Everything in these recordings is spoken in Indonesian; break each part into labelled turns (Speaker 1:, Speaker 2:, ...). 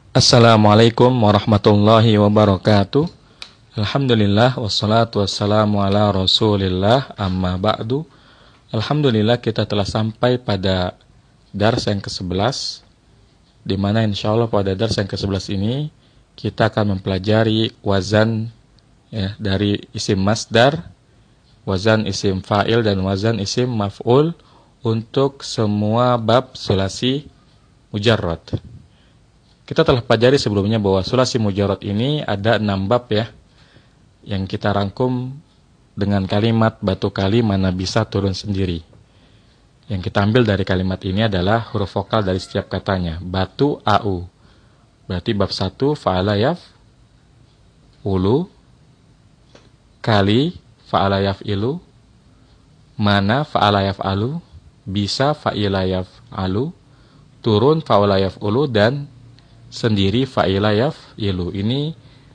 Speaker 1: Assalamualaikum warahmatullahi wabarakatuh. Alhamdulillah wassalatu wassalamu ala Rasulillah amma ba'du. Alhamdulillah kita telah sampai pada dars yang ke-11, di mana insyaallah pada dars yang ke-11 ini kita akan mempelajari wazan dari isim masdar, wazan isim fa'il dan wazan isim maf'ul untuk semua bab sulasi mujarrad. Kita telah pelajari sebelumnya bahwa sulasi mujarrad ini ada 6 bab yang kita rangkum dengan kalimat batu kali mana bisa turun sendiri. Yang kita ambil dari kalimat ini adalah huruf vokal dari setiap katanya. Batu au. Berarti bab 1 fa'ala yaf'ulu, kali fa'ala yaf'ilu, mana fa'ala yaf'alu, bisa fa'ila yaf'alu, turun fa'ala yaf'ulu, dan sendiri fa'ila yaf'ilu. Ini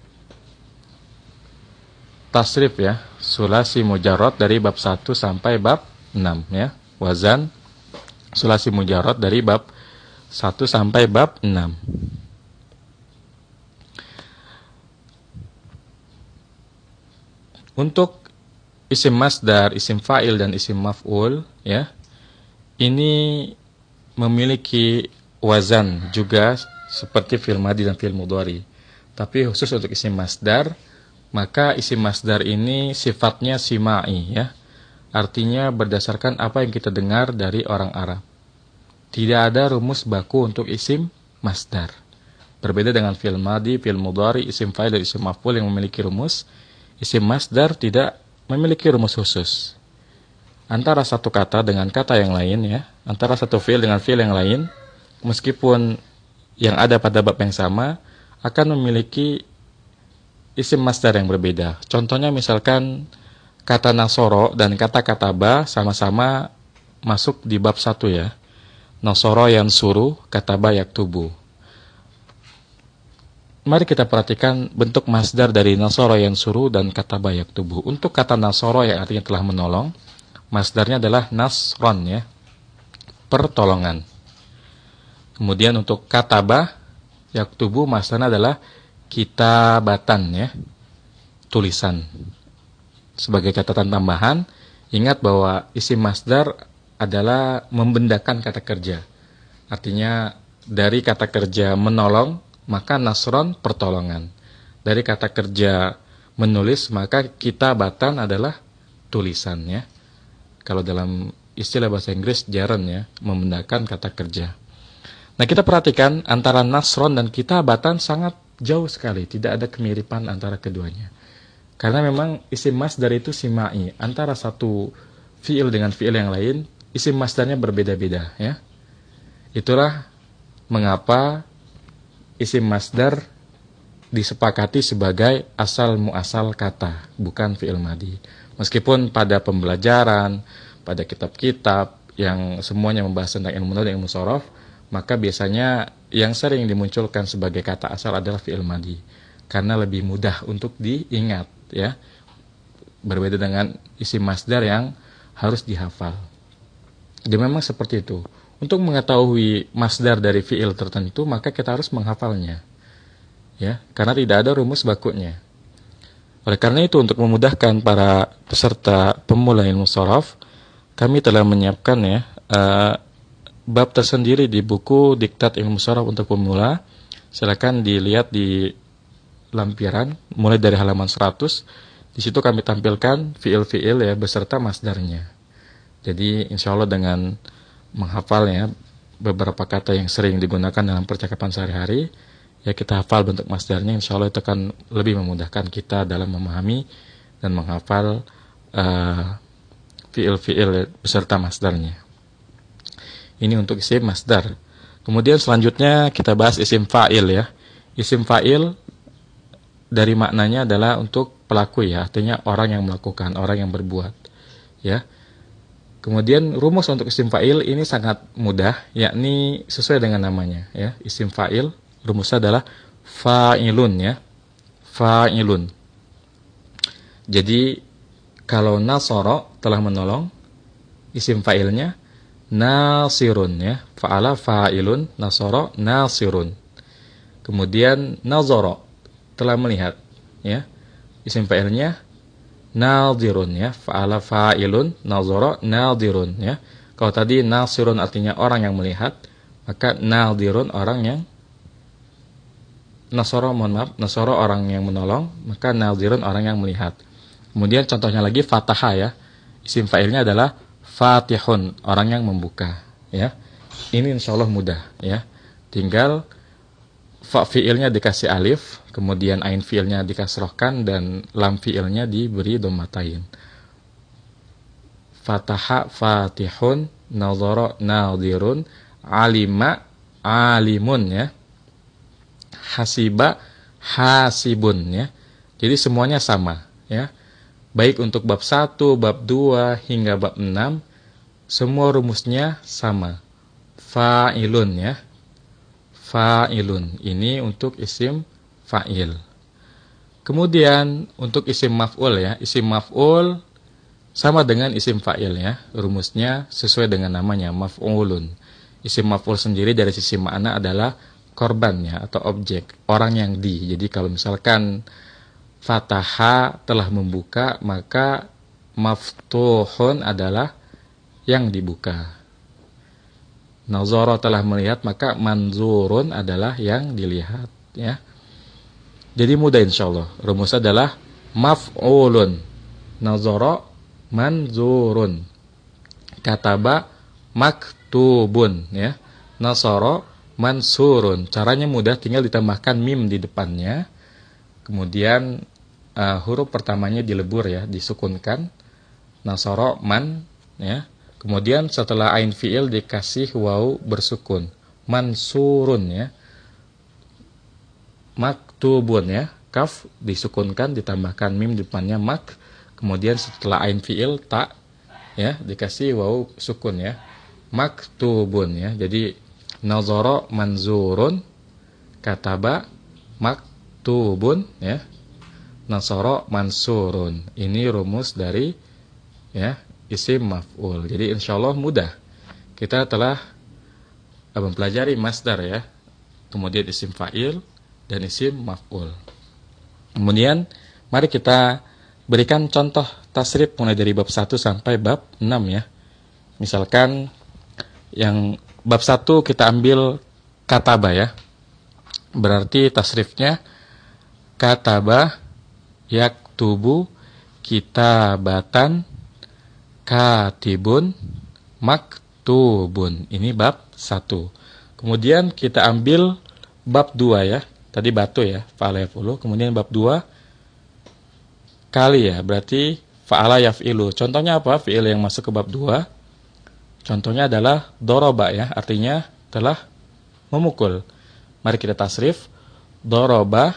Speaker 1: tasrif sulasi mujarrad dari bab 1 sampai bab 6 Wazan sulasi mujarrad dari bab 1 sampai bab 6. Untuk isim masdar, isim fa'il dan isim maf'ul ini memiliki wazan juga seperti fi'il madhi dan fi'il mudhari. Tapi khusus untuk isim masdar, maka isim masdar ini sifatnya sima'i Artinya berdasarkan apa yang kita dengar dari orang Arab. Tidak ada rumus baku untuk isim masdar. Berbeda dengan fi'il madhi, fi'il mudhari, isim fa'il dan isim maf'ul yang memiliki rumus, isim masdar tidak memiliki rumus khusus. Antara satu kata dengan kata yang lain antara satu fi'il dengan fi'il yang lain, meskipun yang ada pada bab yang sama akan memiliki isim masdar yang berbeda. Contohnya misalkan kata nasoro dan kata kataba sama-sama masuk di bab 1 Nasoro yansuru, kataba yaktubu. Mari kita perhatikan bentuk masdar dari nasoro yansuru dan kataba yaktubu. Untuk kata nasoro yang artinya telah menolong, masdarnya adalah nasron pertolongan. Kemudian untuk kataba yaktubu masdarnya adalah kitabatan tulisan. Sebagai catatan tambahan, ingat bahwa isim masdar adalah membendakan kata kerja. Artinya dari kata kerja menolong, maka nasron pertolongan. Dari kata kerja menulis, maka kitabatan adalah tulisan Kalau dalam istilah bahasa Inggris jaran membendakan kata kerja. Nah, kita perhatikan antara nasron dan kitabatan sangat jauh sekali, tidak ada kemiripan antara keduanya. Karena memang isim masdar itu sima'i, antara satu fi'il dengan fi'il yang lain, isim masdarnya berbeda-beda Itulah mengapa isim masdar disepakati sebagai asal muasal kata, bukan fi'il madhi. Meskipun pada pembelajaran, pada kitab-kitab yang semuanya membahas tentang ilmu nahwu dan ilmu shorof, maka biasanya yang sering dimunculkan sebagai kata asal adalah fi'il madhi, karena lebih mudah untuk diingat berbeda dengan isim masdar yang harus dihafal. Jadi memang seperti itu. Untuk mengetahui masdar dari fi'il tertentu, maka kita harus menghafalnya karena tidak ada rumus bakunya. Oleh karena itu, untuk memudahkan para peserta pemula ilmu shorof, kami telah menyiapkan bab tersendiri di buku Diktat Ilmu Shorof untuk Pemula. Silakan dilihat di lampiran mulai dari halaman 100. Di situ kami tampilkan fiil-fiil beserta masdarnya. Jadi insyaallah dengan menghafal beberapa kata yang sering digunakan dalam percakapan sehari-hari, kita hafal bentuk masdarnya, insyaallah itu akan lebih memudahkan kita dalam memahami dan menghafal fiil-fiil beserta masdarnya. Ini untuk isim masdar. Kemudian selanjutnya kita bahas isim fa'il Isim fa'il dari maknanya adalah untuk pelaku artinya orang yang melakukan, orang yang berbuat Kemudian rumus untuk isim fa'il ini sangat mudah, yakni sesuai dengan namanya Isim fa'il rumusnya adalah fa'ilun Fa'ilun. Jadi kalau nasoro telah menolong, isim fa'ilnya nasirun Fa'ala fa'ilun, nasoro nasirun. Kemudian nazara, telah melihat, ya. Isim fa'ilnya nadhirun, ya. Fa'ala fa'ilun, nazara nadhirun, ya. Kalau tadi nasirun artinya orang yang melihat, maka nadhirun orang yang nasara, mohon maaf, nasara orang yang menolong, maka nadhirun orang yang melihat. Kemudian contohnya lagi fataha, ya. Isim fa'ilnya adalah fatihun, orang yang membuka, ya. Ini insyaallah mudah, ya. Tinggal fa fi'ilnya dikasih alif, kemudian ain fi'ilnya dikasrohkan, dan lam fi'ilnya diberi dhammatain. Fataha fatihun, nazara nadhirun, alima alimun, ya. Hasiba hasibun, ya. Jadi semuanya sama, ya. Baik untuk bab 1, bab 2 hingga bab 6, semua rumusnya sama. Fa'ilun, ya. Fa'ilun. Ini untuk isim fa'il. Kemudian untuk isim maf'ul, ya. Isim maf'ul sama dengan isim fa'il, ya. Rumusnya sesuai dengan namanya, maf'ulun. Isim maf'ul sendiri dari sisi makna adalah korbannya atau objek, orang yang di. Jadi kalau misalkan fataha telah membuka, maka maftuhun adalah yang dibuka. Nazara telah melihat, maka manzurun adalah yang dilihat, ya. Jadi mudah insyaallah. Rumus adalah maf'ulun, nazara manzurun, kataba maktubun, ya. Nasara mansurun. Caranya mudah, tinggal ditambahkan mim di depannya. Kemudian huruf pertamanya dilebur, ya, disukunkan. Nasara man, ya. Kemudian setelah ain fi'il dikasih waw bersukun. Mansurun, ya. Maktubun, ya. Kaf disukunkan, ditambahkan mim di depannya mak. Kemudian setelah ain fi'il ta, ya, dikasih waw sukun, ya. Maktubun, ya. Jadi nazara manzurun, kataba maktubun, ya. Nasara mansurun. Ini rumus dari, ya, isim maf'ul. Jadi insyaallah mudah. Kita telah mempelajari masdar, ya. Kemudian isim fa'il dan isim maf'ul. Kemudian mari kita berikan contoh tasrif mulai dari bab 1 sampai bab 6, ya. Misalkan yang bab 1 kita ambil kataba, ya. Berarti tasrifnya kataba yaktubu kitabatan katibun maktubun. Ini bab 1. Kemudian kita ambil bab 2, ya. Tadi batu, ya, fa'ala yaf'ulu. Kemudian bab 2 kali, ya. Berarti fa'ala yaf'ilu. Contohnya apa? Fi'il yang masuk ke bab 2. Contohnya adalah doroba, ya. Artinya telah memukul. Mari kita tasrif. Doroba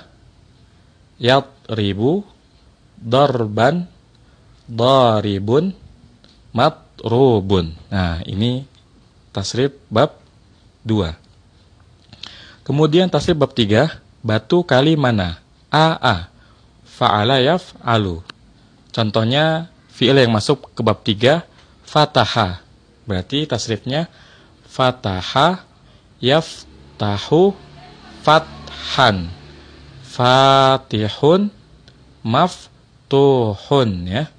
Speaker 1: yatribu darban daribun matrubun. Nah, ini tasrif bab 2. Kemudian tasrif bab 3, batu kali mana? A. Fa'ala yaf'alu. Contohnya fi'il yang masuk ke bab 3, fataha. Berarti tasrifnya fataha yaftahu fathan. Fatihun maftuhun, ya.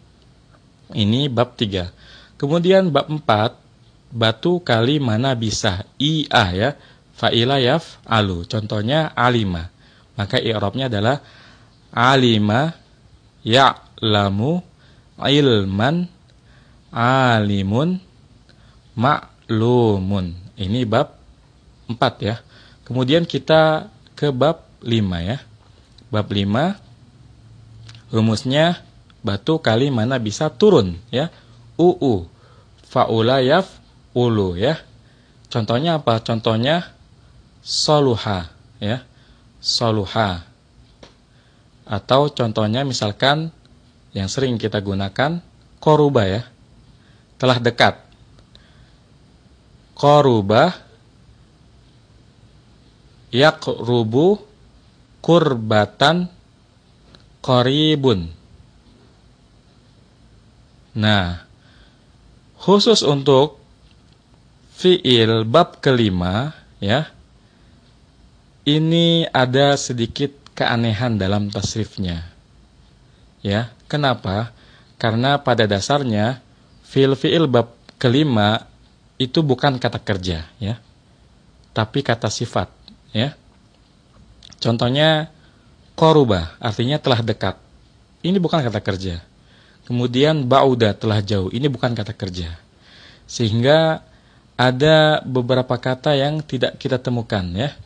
Speaker 1: Ini bab 3. Kemudian bab 4, batu kali mana bisa? Ia, ya. Fa'ila yaf'alu. Contohnya alima. Maka i'rabnya adalah alima ya'lamu ilman alimun ma'lumun. Ini bab 4, ya. Kemudian kita ke bab 5, ya. Bab 5 rumusnya batu kali mana bisa turun, ya. Fa'ula yaf'ulu, ya. Contohnya apa? Contohnya soluha, ya. Soluha. Atau contohnya misalkan yang sering kita gunakan koruba, ya. Telah dekat. Koruba yakrubu kurbatan qoribun. Nah, khusus untuk fi'il bab kelima, ya. ini ada sedikit keanehan dalam tasrifnya. Ya, kenapa? Karena pada dasarnya fiil bab kelima itu bukan kata kerja, ya, tapi kata sifat, ya. Contohnya qaruba, artinya telah dekat. Ini bukan kata kerja. Kemudian ba'uda, telah jauh. Ini bukan kata kerja. Sehingga ada beberapa kata yang tidak kita temukan, ya.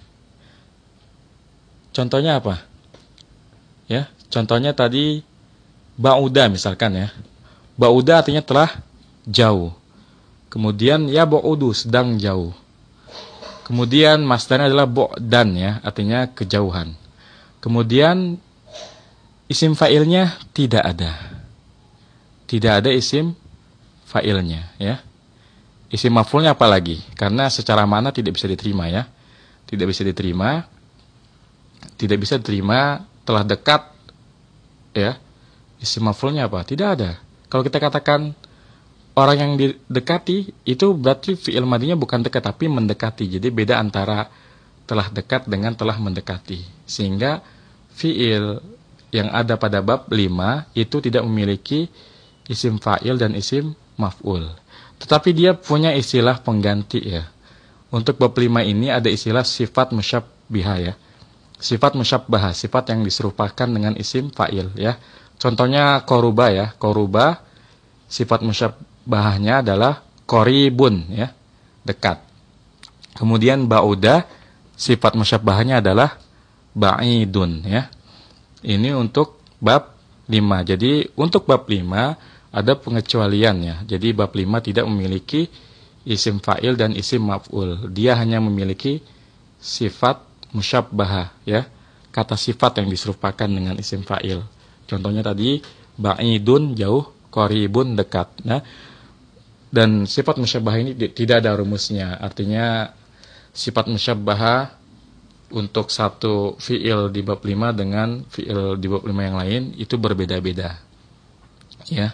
Speaker 1: Contohnya apa? Ya, contohnya tadi ba'uda misalkan, ya. Ba'uda artinya telah jauh. Kemudian ya ba'udu, sedang jauh. Kemudian masdarnya adalah bu'dan, ya, artinya kejauhan. Kemudian isim fa'ilnya tidak ada. Tidak ada isim fa'ilnya, ya. Isim maf'ulnya apa lagi? Karena secara makna tidak bisa diterima, ya. Tidak bisa diterima. Tidak bisa diterima telah dekat, ya. Isim maf'ulnya apa? Tidak ada. Kalau kita katakan orang yang didekati, itu berarti fi'il madinya bukan dekat tapi mendekati. Jadi beda antara telah dekat dengan telah mendekati. Sehingga fi'il yang ada pada bab 5 itu tidak memiliki isim fa'il dan isim maf'ul. Tetapi dia punya istilah pengganti, ya. Untuk bab 5 ini ada istilah sifat musyabbihah, ya. Sifat musyabbahah, sifat yang diserupakan dengan isim fa'il, ya. Contohnya qaruba, ya. Qaruba sifat musyabbahahnya adalah qaribun, ya, dekat. Kemudian ba'uda sifat musyabbahahnya adalah ba'idun, ya. Ini untuk bab 5. Jadi untuk bab 5 ada pengecualiannya. Jadi bab 5 tidak memiliki isim fa'il dan isim maf'ul. Dia hanya memiliki sifat musyabbahah, ya. Kata sifat yang diserupakan dengan isim fa'il. Contohnya tadi ba'idun jauh, qaribun dekat. Nah, dan sifat musyabbahah ini tidak ada rumusnya. Artinya sifat musyabbahah untuk satu fi'il di bab 5 dengan fi'il di bab 5 yang lain itu berbeda-beda, ya.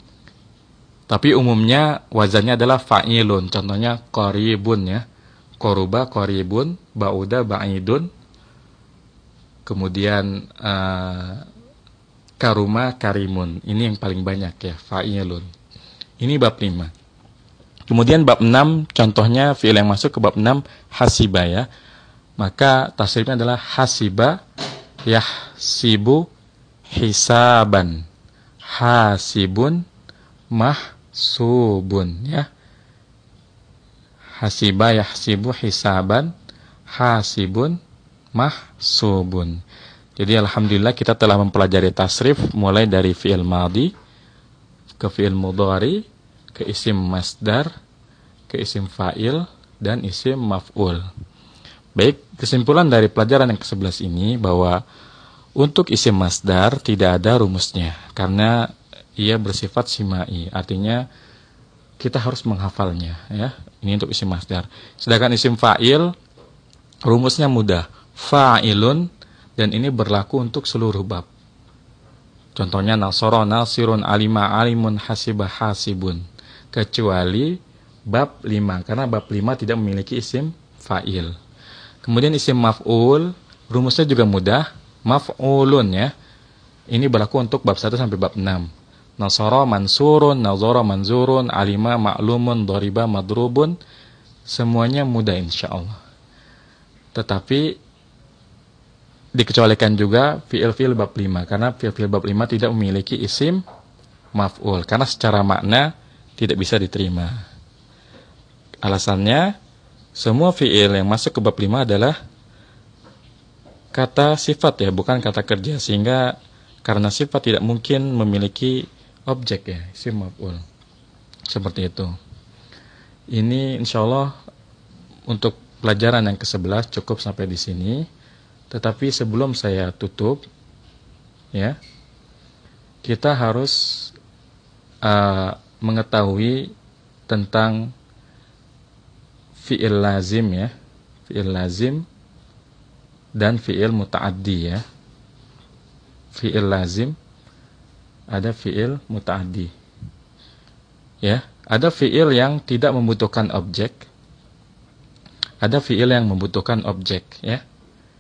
Speaker 1: Tapi umumnya wazannya adalah fa'ilun. Contohnya qaribun, ya. Qaruba qaribun, ba'uda ba'idun. Kemudian karuma karimun. Ini yang paling banyak, ya, fa'ilun. Ini bab 5. Kemudian bab 6 contohnya fi'il yang masuk ke bab 6 hasiba, ya. Maka tasrifnya adalah hasiba yahsibu hisaban. Hasibun mahsubun, ya. Hasiba yahsibu hisaban, hasibun mahsubun. Jadi alhamdulillah kita telah mempelajari tasrif mulai dari fi'il madhi ke fi'il mudhari, ke isim masdar, ke isim fa'il dan isim maf'ul. Baik, kesimpulan dari pelajaran yang ke-11 ini bahwa untuk isim masdar tidak ada rumusnya karena ia bersifat simai, artinya kita harus menghafalnya, ya. Ini untuk isim masdar. Sedangkan isim fa'il rumusnya mudah, fa'ilun, dan ini berlaku untuk seluruh bab. Contohnya nasara nasirun, alima alimun, hasiba hasibun, kecuali bab 5 karena bab 5 tidak memiliki isim fa'il. Kemudian isim maf'ul, rumusnya juga mudah, maf'ulun, ya. Ini berlaku untuk bab 1 sampai bab 6. Nasara mansurun, nazara manzurun, alima ma'lumun, dariba madrubun, semuanya mudah insyaallah. Tetapi dikecualikan juga fi'il bab 5 karena fi'il bab 5 tidak memiliki isim maf'ul karena secara makna tidak bisa diterima. Alasannya semua fi'il yang masuk ke bab 5 adalah kata sifat, ya, bukan kata kerja. Sehingga karena sifat tidak mungkin memiliki objek, ya, isim maf'ul. Seperti itu. Ini insyaallah untuk pelajaran yang ke-11 cukup sampai di sini. Tetapi sebelum saya tutup, ya, kita harus mengetahui tentang fi'il lazim, ya. Fi'il lazim dan fi'il muta'addi, ya. Fi'il lazim, ada fi'il muta'addi. Ya, ada fi'il yang tidak membutuhkan objek. Ada fi'il yang membutuhkan objek, ya.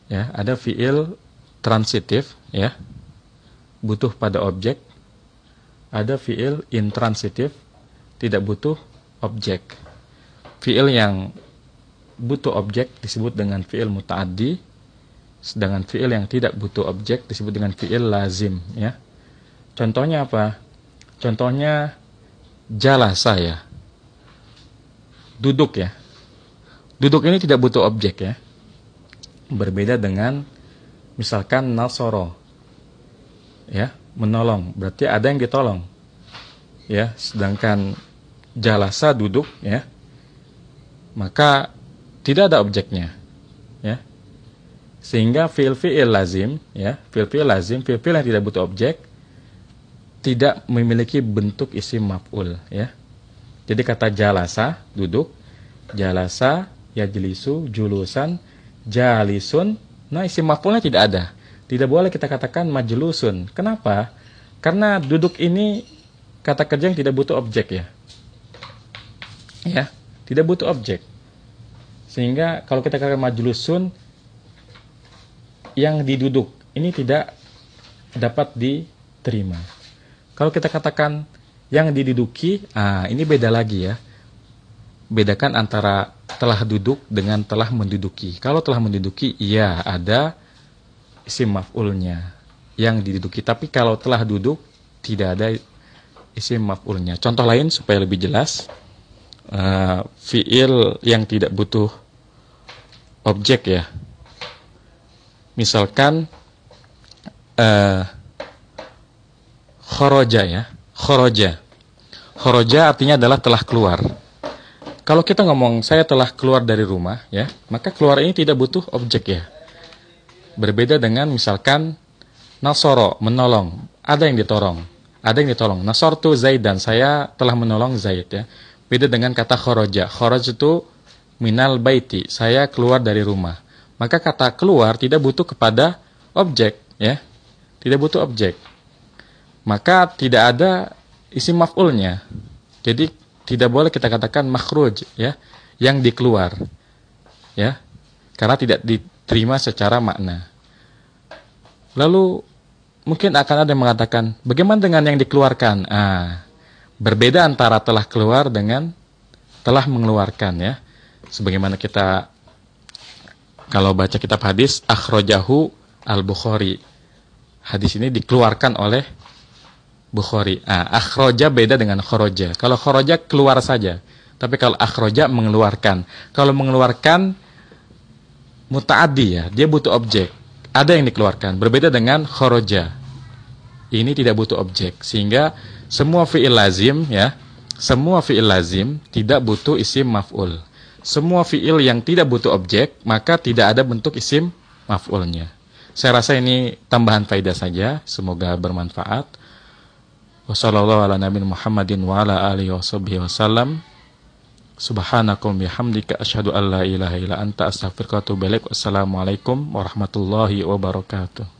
Speaker 1: Ya, ada fiil transitif, ya, butuh pada objek. Ada fiil intransitif, tidak butuh objek. Fiil yang butuh objek disebut dengan fiil muta'addi, sedangkan fiil yang tidak butuh objek disebut dengan fiil lazim, ya. Contohnya apa? Contohnya jalasa, ya. Duduk, ya. Duduk ini tidak butuh objek, ya. Berbeda dengan misalkan nasoro, ya, menolong, berarti ada yang ditolong, ya. Sedangkan jalasa duduk, ya, maka tidak ada objeknya, ya. Sehingga fiil-fiil lazim, ya, fiil-fiil lazim, fiil-fiil yang tidak butuh objek, tidak memiliki bentuk isim maf'ul, ya. Jadi kata jalasa duduk, jalasa yajlisu julusan, jalisun, nah isim maf'ulnya tidak ada. Tidak boleh kita katakan majlusun. Kenapa? Karena duduk ini kata kerja yang tidak butuh objek, ya. Ya, tidak butuh objek. Sehingga kalau kita katakan majlusun, yang diduduk ini tidak dapat diterima. Kalau kita katakan yang diduduki, ini beda lagi, ya. Bedakan antara telah duduk dengan telah menduduki. Kalau telah menduduki, iya ada isim maf'ulnya yang diduduki. Tapi kalau telah duduk, tidak ada isim maf'ulnya. Contoh lain supaya lebih jelas, fiil yang tidak butuh objek, ya. Misalkan khoroja, ya. Khoroja. Khoroja artinya adalah telah keluar. Kalau kita ngomong saya telah keluar dari rumah, ya, maka keluar ini tidak butuh objek, ya. Berbeda dengan misalkan nasoro, menolong, ada yang ditolong, ada yang ditolong. Nasortu Zaidan, saya telah menolong Zaid, ya. Beda dengan kata khoroja. Khoroj itu minal baiti, saya keluar dari rumah. Maka kata keluar tidak butuh kepada objek, ya. Tidak butuh objek. Maka tidak ada isim maf'ulnya. Jadi tidak boleh kita katakan makhruj, ya, yang dikeluar, ya. Karena tidak diterima secara makna. Lalu mungkin akan ada yang mengatakan, bagaimana dengan yang dikeluarkan? Berbeda antara telah keluar dengan telah mengeluarkan, ya. Sebagaimana kita kalau baca kitab hadis, akhrajahu al-Bukhari. Hadis ini dikeluarkan oleh Bukhari. Akhraja beda dengan kharaja. Kalau kharaja keluar saja, tapi kalau akhraja mengeluarkan. Kalau mengeluarkan muta'addi, ya, dia butuh objek. Ada yang dikeluarkan. Berbeda dengan kharaja. Ini tidak butuh objek. Sehingga semua fi'il lazim, ya, semua fi'il lazim tidak butuh isim maf'ul. Semua fi'il yang tidak butuh objek, maka tidak ada bentuk isim maf'ulnya. Saya rasa ini tambahan faedah saja. Semoga bermanfaat. Wassallallahu ala nabiyina Muhammadin wa ala alihi wasallam. Subhanakum bihamdika asyhadu an la ilaha illa anta astaghfiruka wa atubu ilaik. Wassalamualaikum warahmatullahi wabarakatuh.